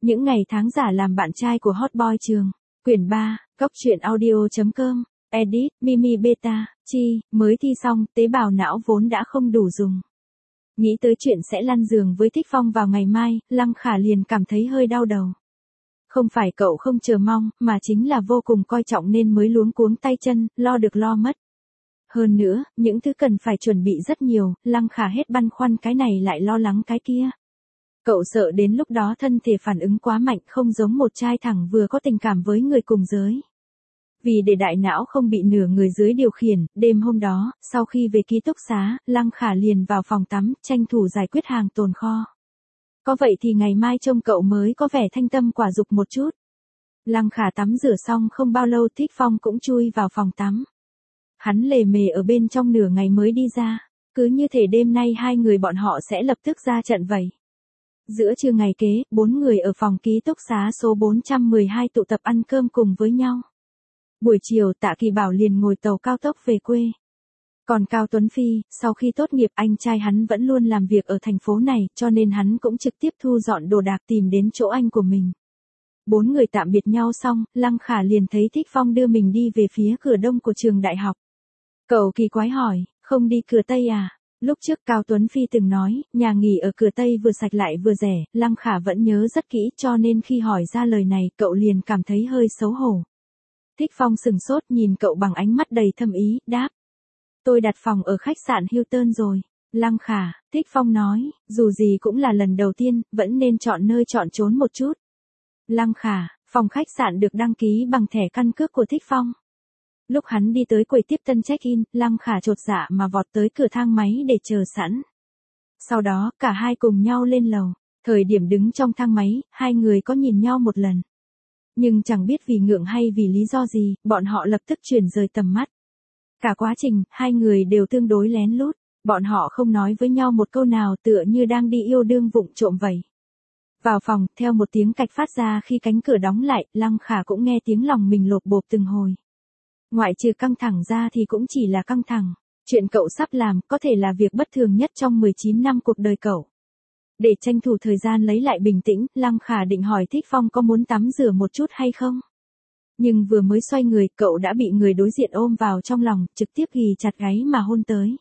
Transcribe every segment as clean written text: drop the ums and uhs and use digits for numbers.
Những ngày tháng giả làm bạn trai của hot boy trường. Quyển 3, Cóc truyện audio.com. Edit, Mimi Beta, Chi, mới thi xong, tế bào não vốn đã không đủ dùng. Nghĩ tới chuyện sẽ lăn giường với Thích Phong vào ngày mai, Lăng Khả liền cảm thấy hơi đau đầu. Không phải cậu không chờ mong, mà chính là vô cùng coi trọng nên mới luống cuống tay chân, lo được lo mất. Hơn nữa, những thứ cần phải chuẩn bị rất nhiều, Lăng Khả hết băn khoăn cái này lại lo lắng cái kia. Cậu sợ đến lúc đó thân thể phản ứng quá mạnh, không giống một trai thẳng vừa có tình cảm với người cùng giới. Vì để đại não không bị nửa người dưới điều khiển, đêm hôm đó, sau khi về ký túc xá, Lăng Khả liền vào phòng tắm, tranh thủ giải quyết hàng tồn kho. Có vậy thì ngày mai trông cậu mới có vẻ thanh tâm quả dục một chút. Lăng Khả tắm rửa xong không bao lâu Thích Phong cũng chui vào phòng tắm. Hắn lề mề ở bên trong nửa ngày mới đi ra, cứ như thể đêm nay hai người bọn họ sẽ lập tức ra trận vậy. Giữa trưa ngày kế, 4 người ở phòng ký túc xá số 412 tụ tập ăn cơm cùng với nhau. Buổi chiều Tạ Kỳ Bảo liền ngồi tàu cao tốc về quê. Còn Cao Tuấn Phi, sau khi tốt nghiệp anh trai hắn vẫn luôn làm việc ở thành phố này, cho nên hắn cũng trực tiếp thu dọn đồ đạc tìm đến chỗ anh của mình. 4 người tạm biệt nhau xong, Lăng Khả liền thấy Thích Phong đưa mình đi về phía cửa đông của trường đại học. Cậu kỳ quái hỏi, không đi cửa Tây à? Lúc trước Cao Tuấn Phi từng nói, nhà nghỉ ở cửa Tây vừa sạch lại vừa rẻ, Lăng Khả vẫn nhớ rất kỹ cho nên khi hỏi ra lời này cậu liền cảm thấy hơi xấu hổ. Thích Phong sừng sốt nhìn cậu bằng ánh mắt đầy thâm ý, đáp. Tôi đặt phòng ở khách sạn Hilton rồi. Lăng Khả, Thích Phong nói, dù gì cũng là lần đầu tiên, vẫn nên chọn nơi chọn chốn một chút. Lăng Khả, phòng khách sạn được đăng ký bằng thẻ căn cước của Thích Phong. Lúc hắn đi tới quầy tiếp tân check-in, Lăng Khả chột dạ mà vọt tới cửa thang máy để chờ sẵn. Sau đó, cả hai cùng nhau lên lầu. Thời điểm đứng trong thang máy, hai người có nhìn nhau một lần. Nhưng chẳng biết vì ngượng hay vì lý do gì, bọn họ lập tức chuyển rời tầm mắt. Cả quá trình, hai người đều tương đối lén lút. Bọn họ không nói với nhau một câu nào tựa như đang đi yêu đương vụng trộm vậy. Vào phòng, theo một tiếng cạch phát ra khi cánh cửa đóng lại, Lăng Khả cũng nghe tiếng lòng mình lột bột từng hồi. Ngoại trừ căng thẳng ra thì cũng chỉ là căng thẳng. Chuyện cậu sắp làm có thể là việc bất thường nhất trong 19 năm cuộc đời cậu. Để tranh thủ thời gian lấy lại bình tĩnh, Lăng Khả định hỏi Thích Phong có muốn tắm rửa một chút hay không. Nhưng vừa mới xoay người, cậu đã bị người đối diện ôm vào trong lòng, trực tiếp ghì chặt gáy mà hôn tới.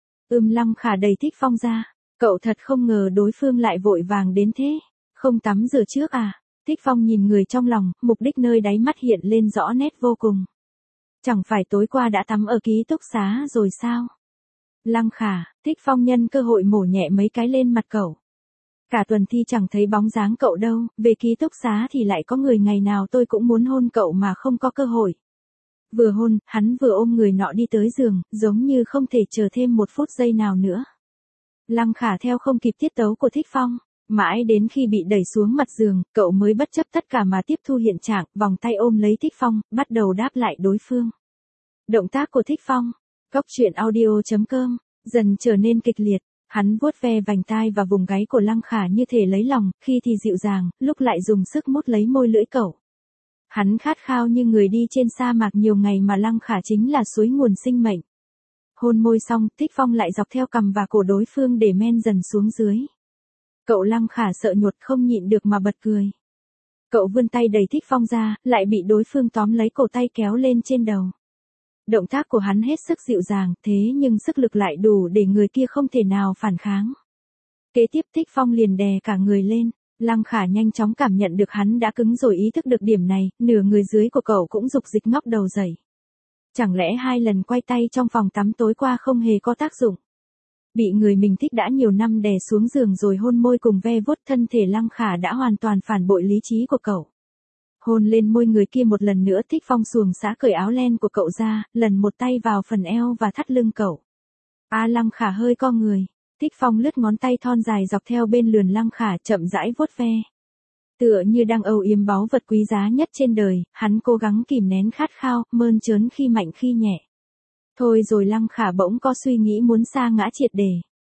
Lăng Khả đẩy Thích Phong ra. Cậu thật không ngờ đối phương lại vội vàng đến thế. Không tắm rửa trước à? Thích Phong nhìn người trong lòng, mục đích nơi đáy mắt hiện lên rõ nét vô cùng. Chẳng phải tối qua đã tắm ở ký túc xá rồi sao? Lăng Khả, Thích Phong nhân cơ hội mổ nhẹ mấy cái lên mặt cậu. Cả tuần thi chẳng thấy bóng dáng cậu đâu, về ký túc xá thì lại có người ngày nào tôi cũng muốn hôn cậu mà không có cơ hội. Vừa hôn, hắn vừa ôm người nọ đi tới giường, giống như không thể chờ thêm một phút giây nào nữa. Lăng Khả theo không kịp tiết tấu của Thích Phong, mãi đến khi bị đẩy xuống mặt giường, cậu mới bất chấp tất cả mà tiếp thu hiện trạng, vòng tay ôm lấy Thích Phong, bắt đầu đáp lại đối phương. Động tác của Thích Phong, Cóc truyện audio.com, dần trở nên kịch liệt. Hắn vuốt ve vành tai và vùng gáy của Lăng Khả như thể lấy lòng, khi thì dịu dàng, lúc lại dùng sức mút lấy môi lưỡi cậu. Hắn khát khao như người đi trên sa mạc nhiều ngày mà Lăng Khả chính là suối nguồn sinh mệnh. Hôn môi xong, Thích Phong lại dọc theo cằm và cổ đối phương để men dần xuống dưới. Cậu Lăng Khả sợ nhột không nhịn được mà bật cười. Cậu vươn tay đẩy Thích Phong ra, lại bị đối phương tóm lấy cổ tay kéo lên trên đầu. Động tác của hắn hết sức dịu dàng, thế nhưng sức lực lại đủ để người kia không thể nào phản kháng. Kế tiếp Thích Phong liền đè cả người lên. Lăng Khả nhanh chóng cảm nhận được hắn đã cứng rồi, ý thức được điểm này, nửa người dưới của cậu cũng rục dịch ngóc đầu dậy. Chẳng lẽ 2 lần quay tay trong phòng tắm tối qua không hề có tác dụng? Bị người mình thích đã nhiều năm đè xuống giường rồi hôn môi cùng ve vuốt thân thể, Lăng Khả đã hoàn toàn phản bội lý trí của cậu. Hôn lên môi người kia một lần nữa, Thích Phong xuồng xã cởi áo len của cậu ra, lần một tay vào phần eo và thắt lưng cậu. Lăng Khả hơi co người. Thích Phong lướt ngón tay thon dài dọc theo bên lườn Lăng Khả, chậm rãi vuốt ve. Tựa như đang âu yếm báu vật quý giá nhất trên đời, hắn cố gắng kìm nén khát khao, mơn trớn khi mạnh khi nhẹ. Thôi rồi Lăng Khả bỗng có suy nghĩ muốn sa ngã triệt để.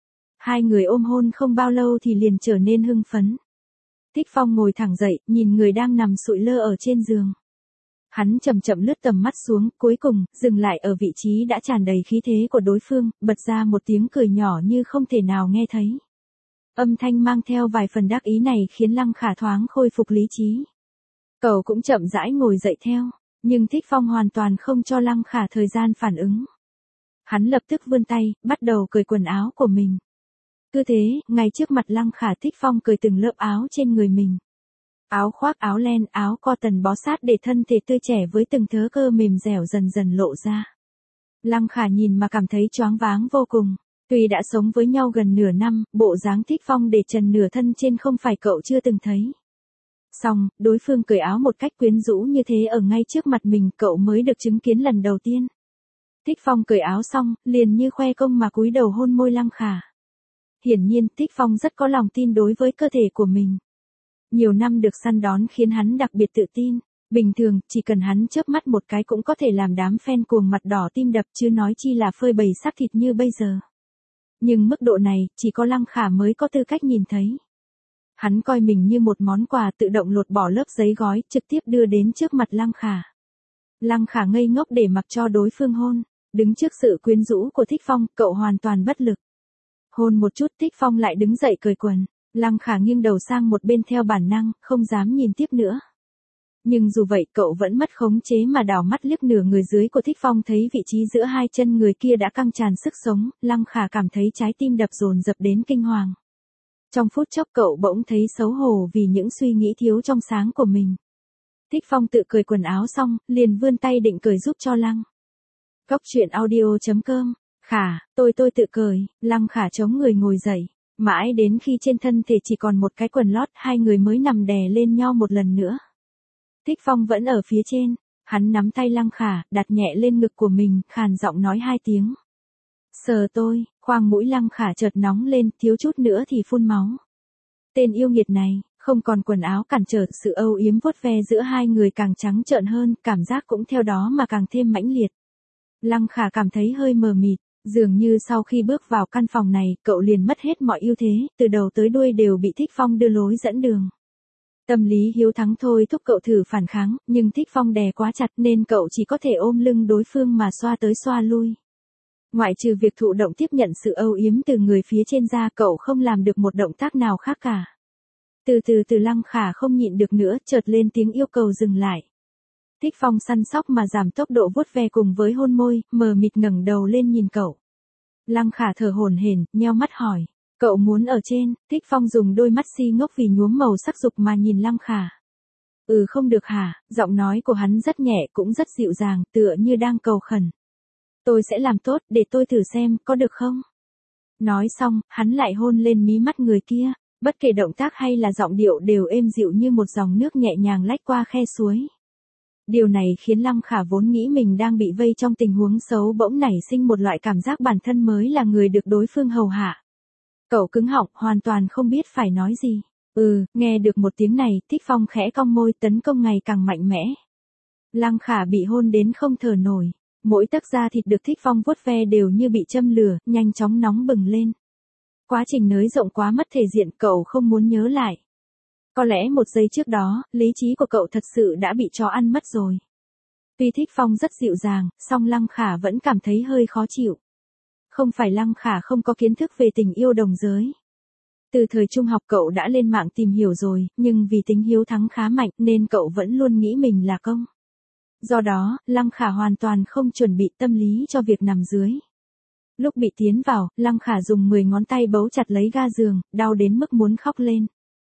Hai người ôm hôn không bao lâu thì liền trở nên hưng phấn. Thích Phong ngồi thẳng dậy, nhìn người đang nằm sụi lơ ở trên giường. Hắn chậm chậm lướt tầm mắt xuống, cuối cùng, dừng lại ở vị trí đã tràn đầy khí thế của đối phương, bật ra một tiếng cười nhỏ như không thể nào nghe thấy. Âm thanh mang theo vài phần đắc ý này khiến Lăng Khả thoáng khôi phục lý trí. Cậu cũng chậm rãi ngồi dậy theo, nhưng Thích Phong hoàn toàn không cho Lăng Khả thời gian phản ứng. Hắn lập tức vươn tay, bắt đầu cởi quần áo của mình. Cứ thế, ngay trước mặt Lăng Khả Thích Phong cởi từng lớp áo trên người mình. Áo khoác, áo len, áo cotton bó sát để thân thể tươi trẻ với từng thớ cơ mềm dẻo dần dần lộ ra. Lăng Khả nhìn mà cảm thấy choáng váng vô cùng. Tuy đã sống với nhau gần nửa năm, bộ dáng Thích Phong để trần nửa thân trên không phải cậu chưa từng thấy. Xong, đối phương cởi áo một cách quyến rũ như thế ở ngay trước mặt mình cậu mới được chứng kiến lần đầu tiên. Thích Phong cởi áo xong, liền như khoe công mà cúi đầu hôn môi Lăng Khả. Hiển nhiên, Thích Phong rất có lòng tin đối với cơ thể của mình. Nhiều năm được săn đón khiến hắn đặc biệt tự tin. Bình thường, chỉ cần hắn chớp mắt một cái cũng có thể làm đám fan cuồng mặt đỏ tim đập chứ nói chi là phơi bày xác thịt như bây giờ. Nhưng mức độ này, chỉ có Lăng Khả mới có tư cách nhìn thấy. Hắn coi mình như một món quà tự động lột bỏ lớp giấy gói, trực tiếp đưa đến trước mặt Lăng Khả. Lăng Khả ngây ngốc để mặc cho đối phương hôn. Đứng trước sự quyến rũ của Thích Phong, cậu hoàn toàn bất lực. Hôn một chút Thích Phong lại đứng dậy cởi quần. Lăng Khả nghiêng đầu sang một bên theo bản năng, không dám nhìn tiếp nữa. Nhưng dù vậy cậu vẫn mất khống chế mà đảo mắt liếc nửa người dưới của Thích Phong thấy vị trí giữa hai chân người kia đã căng tràn sức sống, Lăng Khả cảm thấy trái tim đập dồn dập đến kinh hoàng. Trong phút chốc cậu bỗng thấy xấu hổ vì những suy nghĩ thiếu trong sáng của mình. Thích Phong tự cởi quần áo xong, liền vươn tay định cởi giúp cho Lăng. Cóc truyện audio.com. Khả, tôi tự cởi. Lăng Khả chống người ngồi dậy. Mãi đến khi trên thân thể chỉ còn một cái quần lót, hai người mới nằm đè lên nhau một lần nữa. Thích Phong vẫn ở phía trên. Hắn nắm tay Lăng Khả, đặt nhẹ lên ngực của mình, khàn giọng nói hai tiếng. Sờ tôi, khoang mũi Lăng Khả chợt nóng lên, thiếu chút nữa thì phun máu. Tên yêu nghiệt này, không còn quần áo cản trở, sự âu yếm vuốt ve giữa hai người càng trắng trợn hơn, cảm giác cũng theo đó mà càng thêm mãnh liệt. Lăng Khả cảm thấy hơi mờ mịt, dường như sau khi bước vào căn phòng này, cậu liền mất hết mọi ưu thế, từ đầu tới đuôi đều bị Thích Phong đưa lối dẫn đường. Tâm lý hiếu thắng thôi thúc cậu thử phản kháng, nhưng Thích Phong đè quá chặt nên cậu chỉ có thể ôm lưng đối phương mà xoa tới xoa lui. Ngoại trừ việc thụ động tiếp nhận sự âu yếm từ người phía trên ra, cậu không làm được một động tác nào khác cả. Từ từ Lăng Khả không nhịn được nữa, chợt lên tiếng yêu cầu dừng lại. Thích Phong săn sóc mà giảm tốc độ vuốt ve cùng với hôn môi, mờ mịt ngẩng đầu lên nhìn cậu. Lăng Khả thở hổn hển, nheo mắt hỏi, cậu muốn ở trên? Thích Phong dùng đôi mắt si ngốc vì nhuốm màu sắc dục mà nhìn Lăng Khả. Không được hả? Giọng nói của hắn rất nhẹ cũng rất dịu dàng, tựa như đang cầu khẩn. Tôi sẽ làm tốt, để tôi thử xem, có được không? Nói xong, hắn lại hôn lên mí mắt người kia, bất kể động tác hay là giọng điệu đều êm dịu như một dòng nước nhẹ nhàng lách qua khe suối. Điều này khiến Lăng Khả vốn nghĩ mình đang bị vây trong tình huống xấu bỗng nảy sinh một loại cảm giác bản thân mới là người được đối phương hầu hạ. Cậu cứng họng, hoàn toàn không biết phải nói gì. Nghe được một tiếng này, Thích Phong khẽ cong môi tấn công ngày càng mạnh mẽ. Lăng Khả bị hôn đến không thở nổi. Mỗi tấc da thịt được Thích Phong vuốt ve đều như bị châm lửa, nhanh chóng nóng bừng lên. Quá trình nới rộng quá mất thể diện, cậu không muốn nhớ lại. Có lẽ một giây trước đó, lý trí của cậu thật sự đã bị chó ăn mất rồi. Tuy Thích Phong rất dịu dàng, song Lăng Khả vẫn cảm thấy hơi khó chịu. Không phải Lăng Khả không có kiến thức về tình yêu đồng giới. Từ thời trung học cậu đã lên mạng tìm hiểu rồi, nhưng vì tính hiếu thắng khá mạnh nên cậu vẫn luôn nghĩ mình là công. Do đó, Lăng Khả hoàn toàn không chuẩn bị tâm lý cho việc nằm dưới. Lúc bị tiến vào, Lăng Khả dùng 10 ngón tay bấu chặt lấy ga giường, đau đến mức muốn khóc lên.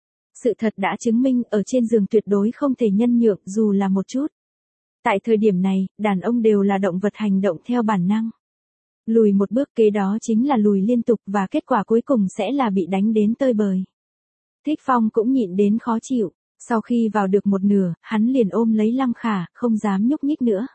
Sự thật đã chứng minh ở trên giường tuyệt đối không thể nhân nhượng dù là một chút. Tại thời điểm này, đàn ông đều là động vật hành động theo bản năng. Lùi một bước kế đó chính là lùi liên tục và kết quả cuối cùng sẽ là bị đánh đến tơi bời. Thích Phong cũng nhịn đến khó chịu. Sau khi vào được một nửa, hắn liền ôm lấy Lăng Khả, không dám nhúc nhích nữa.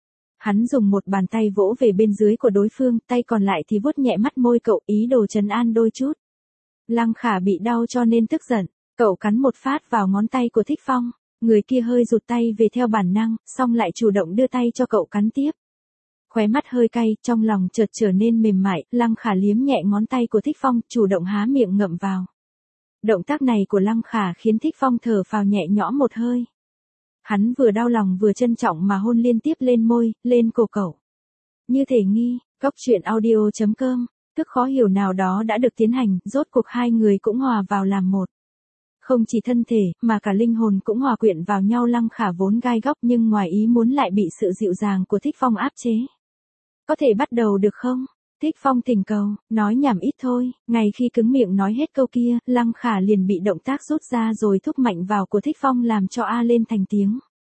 Hắn dùng một bàn tay vỗ về bên dưới của đối phương, tay còn lại thì vuốt nhẹ mắt môi cậu, ý đồ trấn an đôi chút. Lăng Khả bị đau cho nên tức giận, cậu cắn một phát vào ngón tay của Thích Phong, người kia hơi rụt tay về theo bản năng, xong lại chủ động đưa tay cho cậu cắn tiếp. Khóe mắt hơi cay, trong lòng chợt trở nên mềm mại, Lăng Khả liếm nhẹ ngón tay của Thích Phong, chủ động há miệng ngậm vào. Động tác này của Lăng Khả khiến Thích Phong thở phào nhẹ nhõm một hơi. Hắn vừa đau lòng vừa trân trọng mà hôn liên tiếp lên môi, lên cổ cậu. Như thể nghi, cóc truyện audio.com Thức khó hiểu nào đó đã được tiến hành, rốt cuộc hai người cũng hòa vào làm một. Không chỉ thân thể, mà cả linh hồn cũng hòa quyện vào nhau. Lăng Khả vốn gai góc nhưng ngoài ý muốn lại bị sự dịu dàng của Thích Phong áp chế. Có thể bắt đầu được không? Thích Phong thỉnh cầu, nói nhảm ít thôi. Ngay khi cứng miệng nói hết câu kia, Lăng Khả liền bị động tác rút ra rồi thúc mạnh vào của Thích Phong làm cho a lên thành tiếng.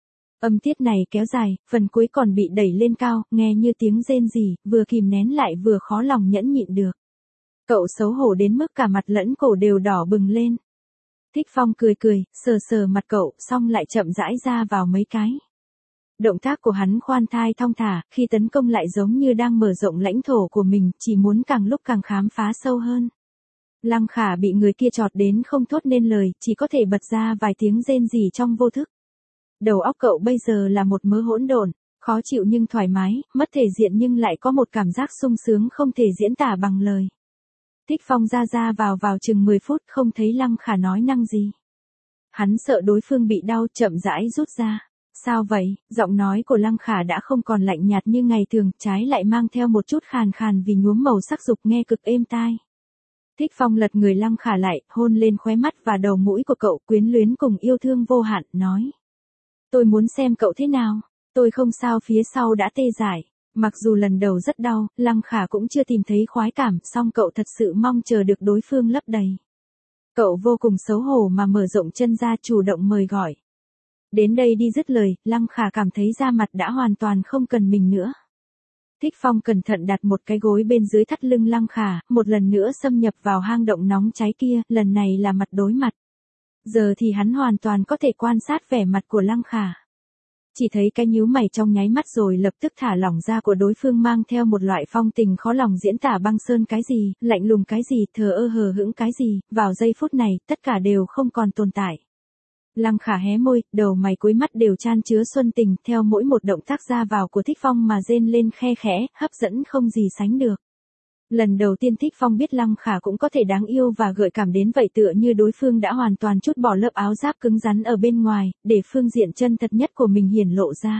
Âm tiết này kéo dài, phần cuối còn bị đẩy lên cao, nghe như tiếng rên rỉ, vừa kìm nén lại vừa khó lòng nhẫn nhịn được. Cậu xấu hổ đến mức cả mặt lẫn cổ đều đỏ bừng lên. Thích Phong cười cười, sờ sờ mặt cậu, xong lại chậm rãi ra vào mấy cái. Động tác của hắn khoan thai thong thả, khi tấn công lại giống như đang mở rộng lãnh thổ của mình, chỉ muốn càng lúc càng khám phá sâu hơn. Lăng Khả bị người kia chọt đến không thốt nên lời, chỉ có thể bật ra vài tiếng rên rỉ trong vô thức. Đầu óc cậu bây giờ là một mớ hỗn độn, khó chịu nhưng thoải mái, mất thể diện nhưng lại có một cảm giác sung sướng không thể diễn tả bằng lời. Thích Phong ra vào chừng 10 phút không thấy Lăng Khả nói năng gì. Hắn sợ đối phương bị đau, chậm rãi rút ra. Sao vậy? Giọng nói của Lăng Khả đã không còn lạnh nhạt như ngày thường, trái lại mang theo một chút khàn khàn vì nhuốm màu sắc dục nghe cực êm tai. Thích Phong lật người Lăng Khả lại, hôn lên khóe mắt và đầu mũi của cậu, quyến luyến cùng yêu thương vô hạn, nói. Tôi muốn xem cậu thế nào. Tôi không sao, phía sau đã tê dại. Mặc dù lần đầu rất đau, Lăng Khả cũng chưa tìm thấy khoái cảm, song cậu thật sự mong chờ được đối phương lấp đầy. Cậu vô cùng xấu hổ mà mở rộng chân ra chủ động mời gọi. Đến đây đi dứt lời, Lăng Khả cảm thấy da mặt đã hoàn toàn không cần mình nữa. Thích Phong cẩn thận đặt một cái gối bên dưới thắt lưng Lăng Khả, một lần nữa xâm nhập vào hang động nóng cháy kia, lần này là mặt đối mặt. Giờ thì hắn hoàn toàn có thể quan sát vẻ mặt của Lăng Khả. Chỉ thấy cái nhíu mày trong nháy mắt rồi lập tức thả lỏng ra của đối phương mang theo một loại phong tình khó lòng diễn tả. Băng sơn cái gì, lạnh lùng cái gì, thờ ơ hờ hững cái gì, vào giây phút này, tất cả đều không còn tồn tại. Lăng Khả hé môi, đầu mày cuối mắt đều chan chứa xuân tình, theo mỗi một động tác ra vào của Thích Phong mà rên lên khe khẽ, hấp dẫn không gì sánh được. Lần đầu tiên Thích Phong biết Lăng Khả cũng có thể đáng yêu và gợi cảm đến vậy, tựa như đối phương đã hoàn toàn trút bỏ lớp áo giáp cứng rắn ở bên ngoài, để phương diện chân thật nhất của mình hiển lộ ra.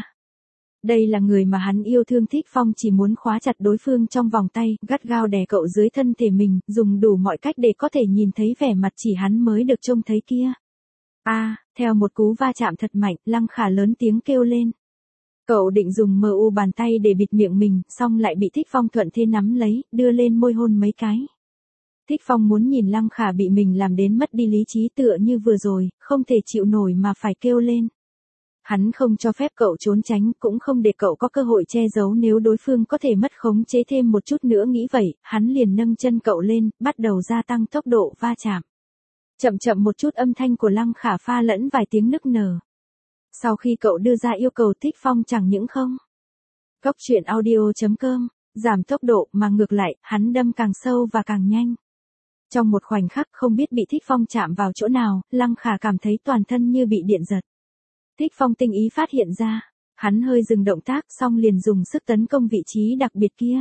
Đây là người mà hắn yêu thương. Thích Phong chỉ muốn khóa chặt đối phương trong vòng tay, gắt gao đè cậu dưới thân thể mình, dùng đủ mọi cách để có thể nhìn thấy vẻ mặt chỉ hắn mới được trông thấy kia. Theo một cú va chạm thật mạnh, Lăng Khả lớn tiếng kêu lên. Cậu định dùng mu bàn tay để bịt miệng mình, xong lại bị Thích Phong thuận thế nắm lấy, đưa lên môi hôn mấy cái. Thích Phong muốn nhìn Lăng Khả bị mình làm đến mất đi lý trí tựa như vừa rồi, không thể chịu nổi mà phải kêu lên. Hắn không cho phép cậu trốn tránh, cũng không để cậu có cơ hội che giấu nếu đối phương có thể mất khống chế thêm một chút nữa. Nghĩ vậy, hắn liền nâng chân cậu lên, bắt đầu gia tăng tốc độ va chạm. Chậm chậm một chút, âm thanh của Lăng Khả pha lẫn vài tiếng nức nở. Sau khi cậu đưa ra yêu cầu, Thích Phong chẳng những không Cóc truyện audio.com giảm tốc độ mà ngược lại, hắn đâm càng sâu và càng nhanh. Trong một khoảnh khắc không biết bị Thích Phong chạm vào chỗ nào, Lăng Khả cảm thấy toàn thân như bị điện giật. Thích Phong tinh ý phát hiện ra, hắn hơi dừng động tác xong liền dùng sức tấn công vị trí đặc biệt kia.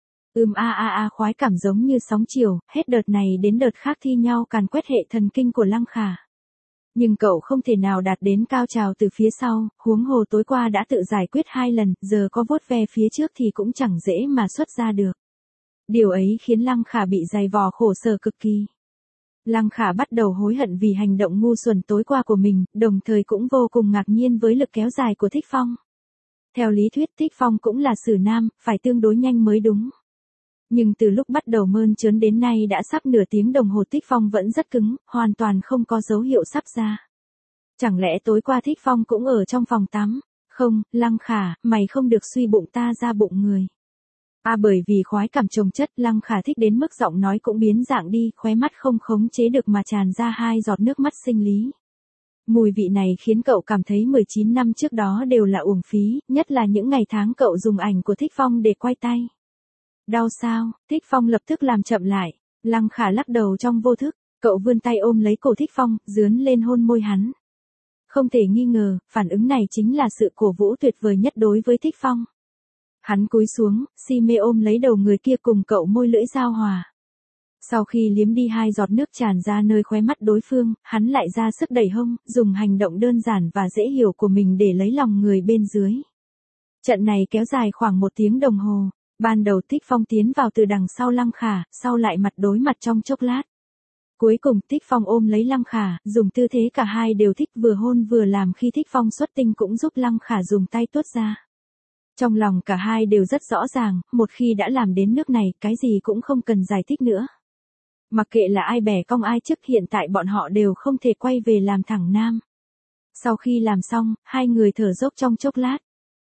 Khoái cảm giống như sóng chiều, hết đợt này đến đợt khác thi nhau càn quét hệ thần kinh của Lăng Khả. Nhưng cậu không thể nào đạt đến cao trào từ phía sau, huống hồ tối qua đã tự giải quyết 2 lần, giờ có vuốt ve phía trước thì cũng chẳng dễ mà xuất ra được. Điều ấy khiến Lăng Khả bị dày vò khổ sở cực kỳ. Lăng Khả bắt đầu hối hận vì hành động ngu xuẩn tối qua của mình, đồng thời cũng vô cùng ngạc nhiên với lực kéo dài của Thích Phong. Theo lý thuyết Thích Phong cũng là xử nam, phải tương đối nhanh mới đúng. Nhưng từ lúc bắt đầu mơn trớn đến nay đã sắp nửa tiếng đồng hồ, Thích Phong vẫn rất cứng, hoàn toàn không có dấu hiệu sắp ra. Chẳng lẽ tối qua Thích Phong cũng ở trong phòng tắm? Không, Lăng Khả, mày không được suy bụng ta ra bụng người. Bởi vì khoái cảm chồng chất, Lăng Khả thích đến mức giọng nói cũng biến dạng đi, khóe mắt không khống chế được mà tràn ra 2 giọt nước mắt sinh lý. Mùi vị này khiến cậu cảm thấy 19 năm trước đó đều là uổng phí, nhất là những ngày tháng cậu dùng ảnh của Thích Phong để quay tay. Đau sao? Thích Phong lập tức làm chậm lại. Lăng Khả lắc đầu trong vô thức, cậu vươn tay ôm lấy cổ Thích Phong, dướn lên hôn môi hắn. Không thể nghi ngờ, phản ứng này chính là sự cổ vũ tuyệt vời nhất đối với Thích Phong. Hắn cúi xuống, si mê ôm lấy đầu người kia cùng cậu môi lưỡi giao hòa. Sau khi liếm đi 2 giọt nước tràn ra nơi khóe mắt đối phương, hắn lại ra sức đẩy hông, dùng hành động đơn giản và dễ hiểu của mình để lấy lòng người bên dưới. Trận này kéo dài khoảng 1 tiếng đồng hồ. Ban đầu Thích Phong tiến vào từ đằng sau Lăng Khả, sau lại mặt đối mặt trong chốc lát. Cuối cùng Thích Phong ôm lấy Lăng Khả, dùng tư thế cả hai đều thích vừa hôn vừa làm khi Thích Phong xuất tinh cũng giúp Lăng Khả dùng tay tuốt ra. Trong lòng cả hai đều rất rõ ràng, một khi đã làm đến nước này, cái gì cũng không cần giải thích nữa. Mặc kệ là ai bẻ cong ai chức, hiện tại bọn họ đều không thể quay về làm thẳng nam. Sau khi làm xong, hai người thở dốc trong chốc lát.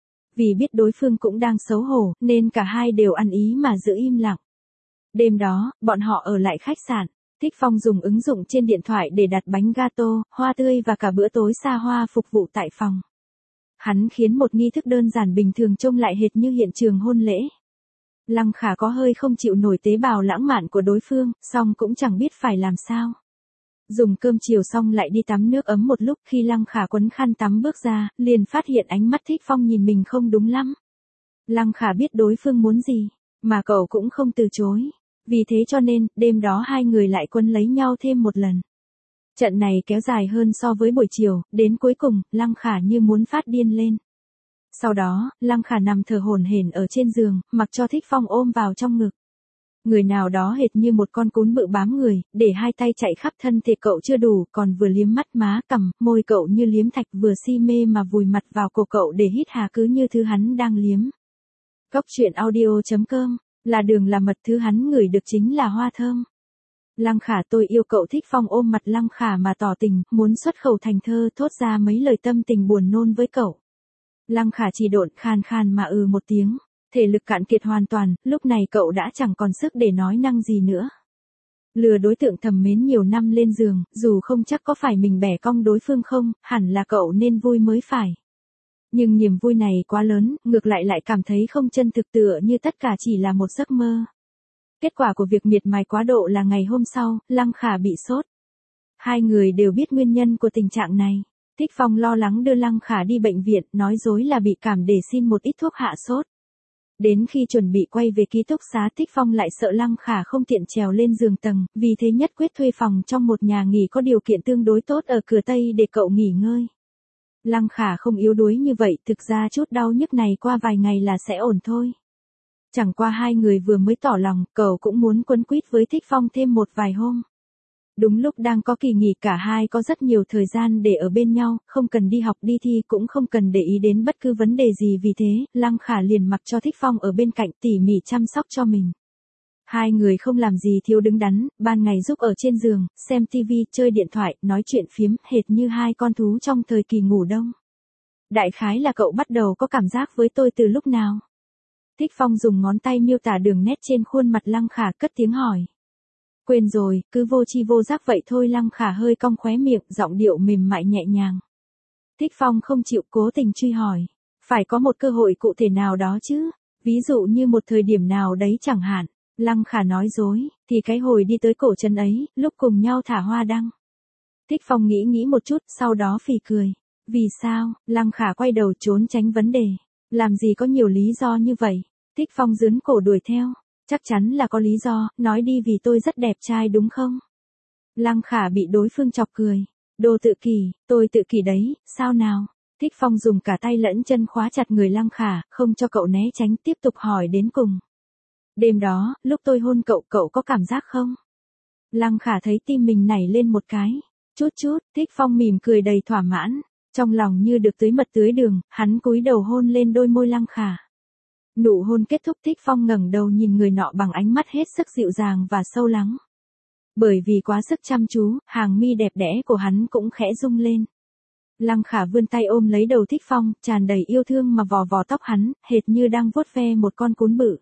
Vì biết đối phương cũng đang xấu hổ, nên cả hai đều ăn ý mà giữ im lặng. Đêm đó, bọn họ ở lại khách sạn. Thích Phong dùng ứng dụng trên điện thoại để đặt bánh gato, hoa tươi và cả bữa tối xa hoa phục vụ tại phòng. Hắn khiến một nghi thức đơn giản bình thường trông lại hệt như hiện trường hôn lễ. Lăng Khả có hơi không chịu nổi tế bào lãng mạn của đối phương, song cũng chẳng biết phải làm sao. Dùng cơm chiều xong lại đi tắm nước ấm một lúc, khi Lăng Khả quấn khăn tắm bước ra, liền phát hiện ánh mắt Thích Phong nhìn mình không đúng lắm. Lăng Khả biết đối phương muốn gì, mà cậu cũng không từ chối. Vì thế cho nên, đêm đó hai người lại quấn lấy nhau thêm một lần. Trận này kéo dài hơn so với buổi chiều, đến cuối cùng, Lăng Khả như muốn phát điên lên. Sau đó, Lăng Khả nằm thở hổn hển ở trên giường, mặc cho Thích Phong ôm vào trong ngực. Người nào đó hệt như một con cún bự bám người, để hai tay chạy khắp thân thể cậu chưa đủ, còn vừa liếm mắt má cằm, môi cậu như liếm thạch, vừa si mê mà vùi mặt vào cổ cậu để hít hà cứ như thứ hắn đang liếm. Cốc truyện audio.com, là đường là mật, thứ hắn ngửi được chính là hoa thơm. Lăng Khả, tôi yêu cậu. Thích Phong ôm mặt Lăng Khả mà tỏ tình, muốn xuất khẩu thành thơ, thốt ra mấy lời tâm tình buồn nôn với cậu. Lăng Khả chỉ độn khàn khàn mà một tiếng. Thể lực cạn kiệt hoàn toàn, lúc này cậu đã chẳng còn sức để nói năng gì nữa. Lừa đối tượng thầm mến nhiều năm lên giường, dù không chắc có phải mình bẻ cong đối phương không, hẳn là cậu nên vui mới phải. Nhưng niềm vui này quá lớn, ngược lại cảm thấy không chân thực, tựa như tất cả chỉ là một giấc mơ. Kết quả của việc miệt mài quá độ là ngày hôm sau, Lăng Khả bị sốt. Hai người đều biết nguyên nhân của tình trạng này. Thích Phong lo lắng đưa Lăng Khả đi bệnh viện, nói dối là bị cảm để xin một ít thuốc hạ sốt. Đến khi chuẩn bị quay về ký túc xá, Thích Phong lại sợ Lăng Khả không tiện trèo lên giường tầng, vì thế nhất quyết thuê phòng trong một nhà nghỉ có điều kiện tương đối tốt ở cửa Tây để cậu nghỉ ngơi. Lăng Khả không yếu đuối như vậy, thực ra chút đau nhức này qua vài ngày là sẽ ổn thôi. Chẳng qua hai người vừa mới tỏ lòng, cậu cũng muốn quấn quýt với Thích Phong thêm một vài hôm. Đúng lúc đang có kỳ nghỉ, cả hai có rất nhiều thời gian để ở bên nhau, không cần đi học đi thi, cũng không cần để ý đến bất cứ vấn đề gì, vì thế, Lăng Khả liền mặc cho Thích Phong ở bên cạnh tỉ mỉ chăm sóc cho mình. Hai người không làm gì thiếu đứng đắn, ban ngày giúp ở trên giường, xem tivi, chơi điện thoại, nói chuyện phiếm, hệt như hai con thú trong thời kỳ ngủ đông. Đại khái là cậu bắt đầu có cảm giác với tôi từ lúc nào? Thích Phong dùng ngón tay miêu tả đường nét trên khuôn mặt Lăng Khả, cất tiếng hỏi. Quên rồi, cứ vô tri vô giác vậy thôi. Lăng Khả hơi cong khóe miệng, giọng điệu mềm mại nhẹ nhàng. Thích Phong không chịu, cố tình truy hỏi. Phải có một cơ hội cụ thể nào đó chứ, ví dụ như một thời điểm nào đấy chẳng hạn. Lăng Khả nói dối, thì cái hồi đi tới cổ trấn ấy, lúc cùng nhau thả hoa đăng. Thích Phong nghĩ một chút, sau đó phì cười. Vì sao? Lăng Khả quay đầu trốn tránh vấn đề. Làm gì có nhiều lý do như vậy? Thích Phong giướn cổ đuổi theo. Chắc chắn là có lý do, nói đi. Vì tôi rất đẹp trai đúng không? Lăng Khả bị đối phương chọc cười. Đồ tự kỷ, tôi tự kỷ đấy, sao nào? Thích Phong dùng cả tay lẫn chân khóa chặt người Lăng Khả, không cho cậu né tránh, tiếp tục hỏi đến cùng. Đêm đó, lúc tôi hôn cậu, cậu có cảm giác không? Lăng Khả thấy tim mình nảy lên một cái. Chút, Thích Phong mỉm cười đầy thỏa mãn. Trong lòng như được tưới mật tưới đường, hắn cúi đầu hôn lên đôi môi Lăng Khả. Nụ hôn kết thúc, Thích Phong ngẩng đầu nhìn người nọ bằng ánh mắt hết sức dịu dàng và sâu lắng. Bởi vì quá sức chăm chú, hàng mi đẹp đẽ của hắn cũng khẽ rung lên. Lăng Khả vươn tay ôm lấy đầu Thích Phong, tràn đầy yêu thương mà vò tóc hắn, hệt như đang vuốt ve một con cún bự.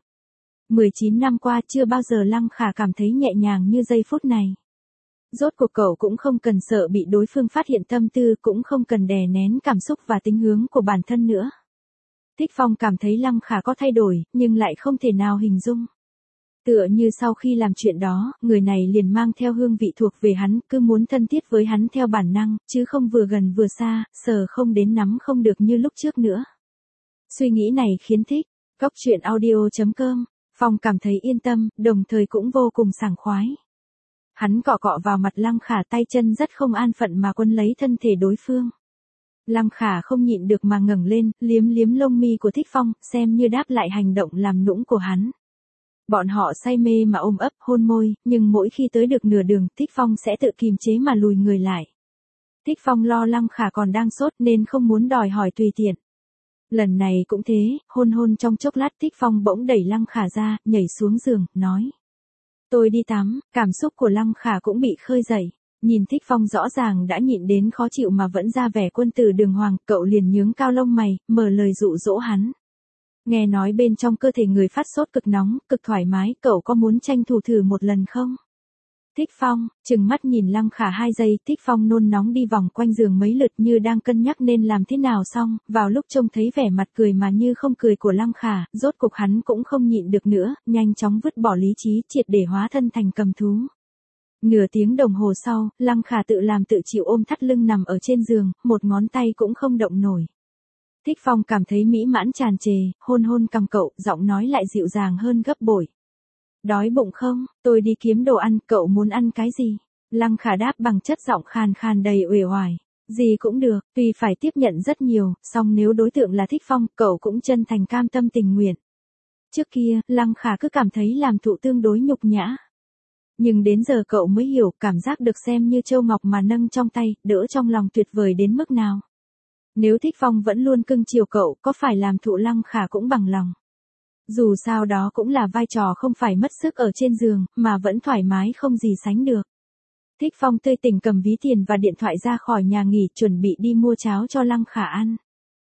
19 năm qua chưa bao giờ Lăng Khả cảm thấy nhẹ nhàng như giây phút này. Rốt cuộc cậu cũng không cần sợ bị đối phương phát hiện tâm tư, cũng không cần đè nén cảm xúc và tính hướng của bản thân nữa. Thích Phong cảm thấy Lăng Khả có thay đổi, nhưng lại không thể nào hình dung. Tựa như sau khi làm chuyện đó, người này liền mang theo hương vị thuộc về hắn, cứ muốn thân thiết với hắn theo bản năng, chứ không vừa gần vừa xa, sờ không đến nắm không được như lúc trước nữa. Suy nghĩ này khiến Thích Cốc truyện audio.com, Phong cảm thấy yên tâm, đồng thời cũng vô cùng sảng khoái. Hắn cọ vào mặt Lăng Khả, tay chân rất không an phận mà quấn lấy thân thể đối phương. Lăng Khả không nhịn được mà ngẩng lên, liếm liếm lông mi của Thích Phong, xem như đáp lại hành động làm nũng của hắn. Bọn họ say mê mà ôm ấp hôn môi, nhưng mỗi khi tới được nửa đường, Thích Phong sẽ tự kìm chế mà lùi người lại. Thích Phong lo Lăng Khả còn đang sốt nên không muốn đòi hỏi tùy tiện. Lần này cũng thế, hôn hôn trong chốc lát Thích Phong bỗng đẩy Lăng Khả ra, nhảy xuống giường, nói. Tôi đi tắm, cảm xúc của Lăng Khả cũng bị khơi dậy. Nhìn Thích Phong rõ ràng đã nhịn đến khó chịu mà vẫn ra vẻ quân tử đường hoàng, cậu liền nhướng cao lông mày, mở lời dụ dỗ hắn. Nghe nói bên trong cơ thể người phát sốt cực nóng, cực thoải mái, cậu có muốn tranh thủ thử một lần không? Thích Phong, chừng mắt nhìn Lăng Khả 2 giây, Thích Phong nôn nóng đi vòng quanh giường mấy lượt như đang cân nhắc nên làm thế nào xong, vào lúc trông thấy vẻ mặt cười mà như không cười của Lăng Khả, rốt cục hắn cũng không nhịn được nữa, nhanh chóng vứt bỏ lý trí, triệt để hóa thân thành cầm thú. Nửa tiếng đồng hồ sau, Lăng Khả tự làm tự chịu ôm thắt lưng nằm ở trên giường, một ngón tay cũng không động nổi. Thích Phong cảm thấy mỹ mãn tràn trề, hôn hôn cằm cậu, giọng nói lại dịu dàng hơn gấp bội. Đói bụng không, tôi đi kiếm đồ ăn, cậu muốn ăn cái gì? Lăng Khả đáp bằng chất giọng khàn khàn đầy uể oải. Gì cũng được, tuy phải tiếp nhận rất nhiều, song nếu đối tượng là Thích Phong, cậu cũng chân thành cam tâm tình nguyện. Trước kia, Lăng Khả cứ cảm thấy làm thụ tương đối nhục nhã. Nhưng đến giờ cậu mới hiểu cảm giác được xem như châu ngọc mà nâng trong tay, đỡ trong lòng tuyệt vời đến mức nào. Nếu Thích Phong vẫn luôn cưng chiều cậu, có phải làm thụ Lăng Khả cũng bằng lòng. Dù sao đó cũng là vai trò không phải mất sức ở trên giường, mà vẫn thoải mái không gì sánh được. Thích Phong tươi tỉnh cầm ví tiền và điện thoại ra khỏi nhà nghỉ chuẩn bị đi mua cháo cho Lăng Khả ăn.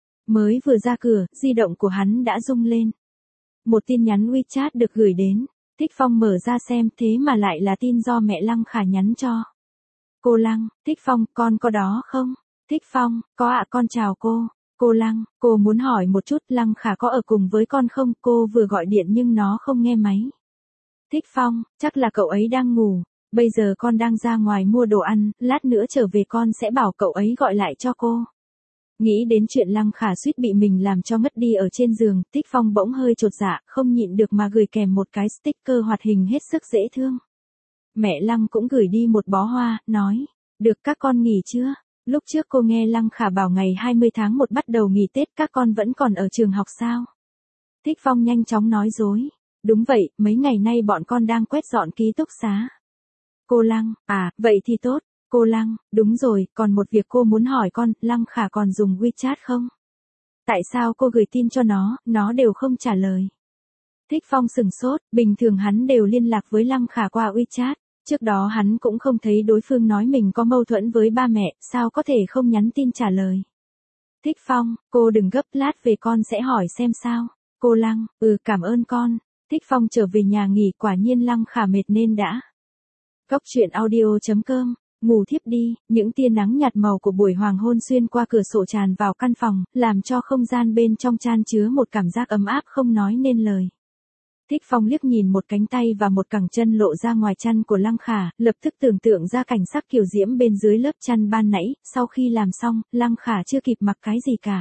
Mới vừa ra cửa, di động của hắn đã rung lên. Một tin nhắn WeChat được gửi đến. Thích Phong mở ra xem thế mà lại là tin do mẹ Lăng Khả nhắn cho. Cô Lăng, Thích Phong, con có đó không? Thích Phong, có ạ, con chào cô. Cô Lăng, cô muốn hỏi một chút Lăng Khả có ở cùng với con không? Cô vừa gọi điện nhưng nó không nghe máy. Thích Phong, chắc là cậu ấy đang ngủ. Bây giờ con đang ra ngoài mua đồ ăn, lát nữa trở về con sẽ bảo cậu ấy gọi lại cho cô. Nghĩ đến chuyện Lăng Khả suýt bị mình làm cho ngất đi ở trên giường, Thích Phong bỗng hơi chột dạ, không nhịn được mà gửi kèm một cái sticker hoạt hình hết sức dễ thương. Mẹ Lăng cũng gửi đi một bó hoa, nói, được các con nghỉ chưa? Lúc trước cô nghe Lăng Khả bảo ngày 20 tháng 1 bắt đầu nghỉ Tết các con vẫn còn ở trường học sao? Thích Phong nhanh chóng nói dối. Đúng vậy, mấy ngày nay bọn con đang quét dọn ký túc xá. Cô Lăng, à, vậy thì tốt. Cô Lăng, đúng rồi, còn một việc cô muốn hỏi con, Lăng Khả còn dùng WeChat không? Tại sao cô gửi tin cho nó đều không trả lời? Thích Phong sừng sốt, bình thường hắn đều liên lạc với Lăng Khả qua WeChat. Trước đó hắn cũng không thấy đối phương nói mình có mâu thuẫn với ba mẹ, sao có thể không nhắn tin trả lời. Thích Phong, cô đừng gấp, lát về con sẽ hỏi xem sao. Cô Lăng, cảm ơn con. Thích Phong trở về nhà nghỉ, quả nhiên Lăng Khả mệt nên đã. Cốc truyện audio.com, ngủ thiếp đi, những tia nắng nhạt màu của buổi hoàng hôn xuyên qua cửa sổ tràn vào căn phòng, làm cho không gian bên trong chan chứa một cảm giác ấm áp không nói nên lời. Thích Phong liếc nhìn một cánh tay và một cẳng chân lộ ra ngoài chăn của Lăng Khả, lập tức tưởng tượng ra cảnh sắc kiều diễm bên dưới lớp chăn ban nãy, sau khi làm xong, Lăng Khả chưa kịp mặc cái gì cả.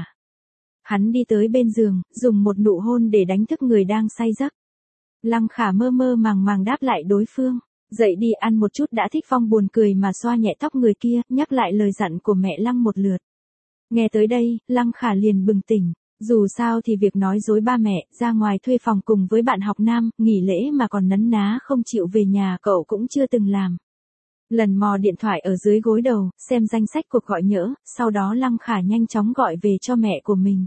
Hắn đi tới bên giường, dùng một nụ hôn để đánh thức người đang say giấc. Lăng Khả mơ mơ màng màng đáp lại đối phương. Dậy đi ăn một chút đã. Thích Phong buồn cười mà xoa nhẹ tóc người kia, nhắc lại lời dặn của mẹ Lăng một lượt. Nghe tới đây, Lăng Khả liền bừng tỉnh. Dù sao thì việc nói dối ba mẹ, ra ngoài thuê phòng cùng với bạn học nam, nghỉ lễ mà còn nấn ná không chịu về nhà cậu cũng chưa từng làm. Lần mò điện thoại ở dưới gối đầu, xem danh sách cuộc gọi nhỡ, sau đó Lăng Khả nhanh chóng gọi về cho mẹ của mình.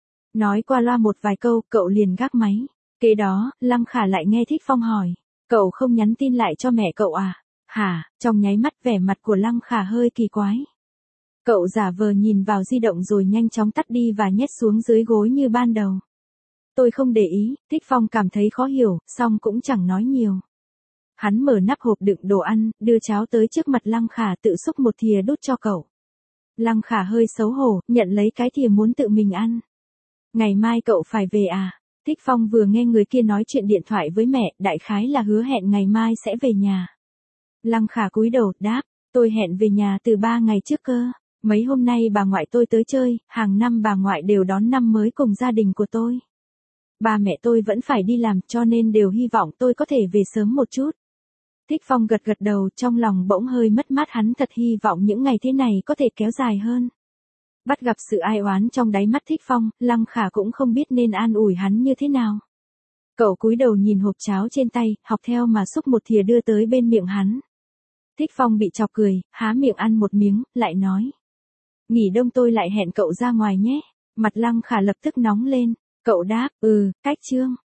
Nói qua loa một vài câu, cậu liền gác máy. Kế đó, Lăng Khả lại nghe Thích Phong hỏi. Cậu không nhắn tin lại cho mẹ cậu à? Hả? Trong nháy mắt vẻ mặt của Lăng Khả hơi kỳ quái. Cậu giả vờ nhìn vào di động rồi nhanh chóng tắt đi và nhét xuống dưới gối như ban đầu. Tôi không để ý. Thích Phong cảm thấy khó hiểu, song cũng chẳng nói nhiều. Hắn mở nắp hộp đựng đồ ăn, đưa cháo tới trước mặt Lăng Khả tự xúc một thìa đút cho cậu. Lăng Khả hơi xấu hổ, nhận lấy cái thìa muốn tự mình ăn. Ngày mai cậu phải về à? Thích Phong vừa nghe người kia nói chuyện điện thoại với mẹ, đại khái là hứa hẹn ngày mai sẽ về nhà. Lăng Khả cúi đầu, đáp, tôi hẹn về nhà từ 3 ngày trước cơ. Mấy hôm nay bà ngoại tôi tới chơi, hàng năm bà ngoại đều đón năm mới cùng gia đình của tôi. Ba mẹ tôi vẫn phải đi làm cho nên đều hy vọng tôi có thể về sớm một chút. Thích Phong gật gật đầu, trong lòng bỗng hơi mất mát, hắn thật hy vọng những ngày thế này có thể kéo dài hơn. Bắt gặp sự ai oán trong đáy mắt Thích Phong, Lăng Khả cũng không biết nên an ủi hắn như thế nào. Cậu cúi đầu nhìn hộp cháo trên tay, học theo mà xúc một thìa đưa tới bên miệng hắn. Thích Phong bị chọc cười, há miệng ăn một miếng, lại nói. Nghỉ đông tôi lại hẹn cậu ra ngoài nhé. Mặt Lăng Khả lập tức nóng lên. Cậu đáp, cách Trương.